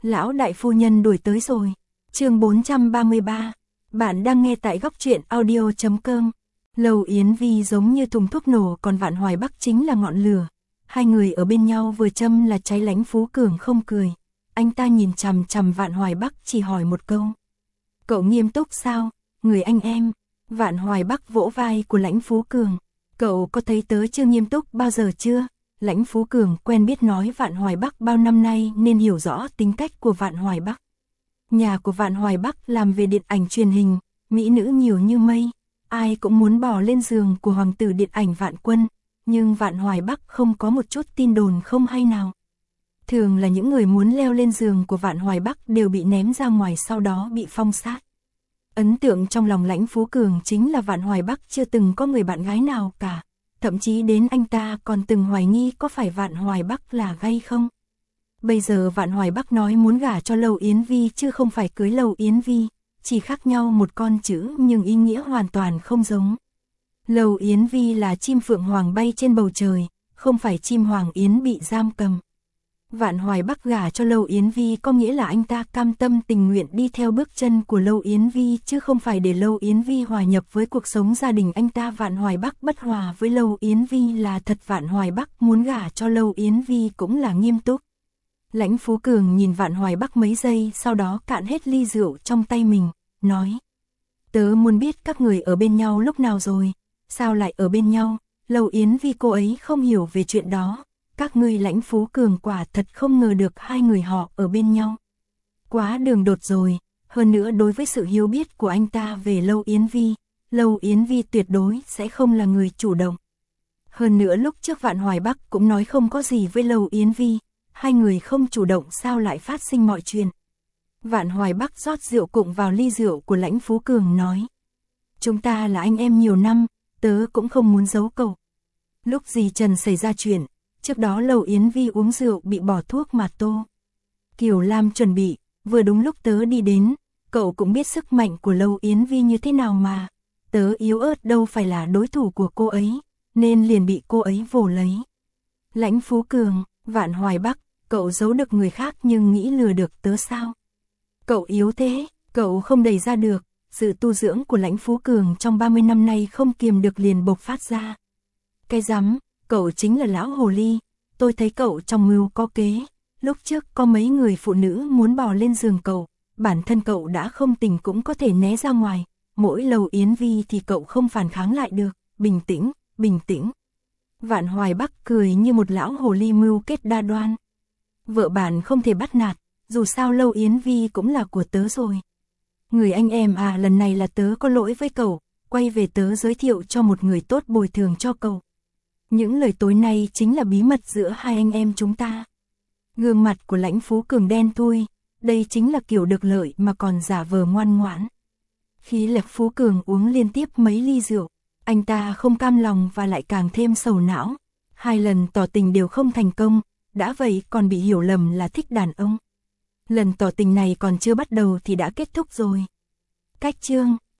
Lão đại phu nhân đuổi tới rồi. Chương 433. Bạn đang nghe tại góc truyện audio.com. Lầu Yến Vi giống như thùng thuốc nổ, còn Vạn Hoài Bắc chính là ngọn lửa. Hai người ở bên nhau vừa châm là cháy. Lãnh Phú Cường không cười. Anh ta nhìn chằm chằm Vạn Hoài Bắc, chỉ hỏi một câu. Cậu nghiêm túc sao, người anh em? Vạn Hoài Bắc vỗ vai của Lãnh Phú Cường. Cậu có thấy tớ chưa nghiêm túc bao giờ chưa? Lãnh Phú Cường quen biết nói Vạn Hoài Bắc bao năm nay nên hiểu rõ tính cách của Vạn Hoài Bắc. Nhà của Vạn Hoài Bắc làm về điện ảnh truyền hình, mỹ nữ nhiều như mây, ai cũng muốn bò lên giường của hoàng tử điện ảnh Vạn Quân, nhưng Vạn Hoài Bắc không có một chút tin đồn không hay nào. Thường là những người muốn leo lên giường của Vạn Hoài Bắc đều bị ném ra ngoài, sau đó bị phong sát. Ấn tượng trong lòng Lãnh Phú Cường chính là Vạn Hoài Bắc chưa từng có người bạn gái nào cả, thậm chí đến anh ta còn từng hoài nghi có phải Vạn Hoài Bắc là gay không. Bây giờ Vạn Hoài Bắc nói muốn gả cho Lầu Yến Vi chứ không phải cưới Lầu Yến Vi, chỉ khác nhau một con chữ nhưng ý nghĩa hoàn toàn không giống. Lầu Yến Vi là chim phượng hoàng bay trên bầu trời, không phải chim hoàng yến bị giam cầm. Vạn Hoài Bắc gả cho Lầu Yến Vi có nghĩa là anh ta cam tâm tình nguyện đi theo bước chân của Lầu Yến Vi, chứ không phải để Lầu Yến Vi hòa nhập với cuộc sống gia đình anh ta. Vạn Hoài Bắc bất hòa với Lầu Yến Vi là thật. Vạn Hoài Bắc muốn gả cho Lầu Yến Vi cũng là nghiêm túc. Lãnh Phú Cường nhìn Vạn Hoài Bắc mấy giây, sau đó cạn hết ly rượu trong tay mình, nói. Tớ muốn biết các người ở bên nhau lúc nào rồi, sao lại ở bên nhau? Lầu Yến Vi cô ấy không hiểu về chuyện đó. Các ngươi. Lãnh Phú Cường quả thật không ngờ được hai người họ ở bên nhau. Quá đường đột rồi, hơn nữa đối với sự hiểu biết của anh ta về Lầu Yến Vi tuyệt đối sẽ không là người chủ động. Hơn nữa lúc trước Vạn Hoài Bắc cũng nói không có gì với Lầu Yến Vi, hai người không chủ động sao lại phát sinh mọi chuyện. Vạn Hoài Bắc rót rượu cụng vào ly rượu của Lãnh Phú Cường nói. Chúng ta là anh em nhiều năm, tớ cũng không muốn giấu cậu. Lúc dì Trần xảy ra chuyện, trước đó Lầu Yến Vi uống rượu bị bỏ thuốc mà Tô Kiều Lam chuẩn bị, vừa đúng lúc tớ đi đến, cậu cũng biết sức mạnh của Lầu Yến Vi như thế nào mà, tớ yếu ớt đâu phải là đối thủ của cô ấy, nên liền bị cô ấy vồ lấy. Lãnh Phú Cường, Vạn Hoài Bắc, cậu giấu được người khác nhưng nghĩ lừa được tớ sao? Cậu yếu thế, cậu không đẩy ra được. Sự tu dưỡng của Lãnh Phú Cường trong 30 năm nay không kiềm được liền bộc phát ra. Cái rắm, cậu chính là lão hồ ly, tôi thấy cậu trong mưu có kế, lúc trước có mấy người phụ nữ muốn bò lên giường cậu, bản thân cậu đã không tỉnh cũng có thể né ra ngoài, mỗi Lầu Yến Vi thì cậu không phản kháng lại được, bình tĩnh, bình tĩnh. Vạn Hoài Bắc cười như một lão hồ ly mưu kết đa đoan. Vợ bạn không thể bắt nạt, dù sao Lầu Yến Vi cũng là của tớ rồi. Người anh em à, lần này là tớ có lỗi với cậu, quay về tớ giới thiệu cho một người tốt bồi thường cho cậu. Những lời tối nay chính là bí mật giữa hai anh em chúng ta. Gương mặt của Lãnh Phú Cường đen thui, đây chính là kiểu được lợi mà còn giả vờ ngoan ngoãn. Khi Lãnh Phú Cường uống liên tiếp mấy ly rượu, anh ta không cam lòng và lại càng thêm sầu não. 2 lần tỏ tình đều không thành công, đã vậy còn bị hiểu lầm là thích đàn ông. Lần tỏ tình này còn chưa bắt đầu thì đã kết thúc rồi. Cách chương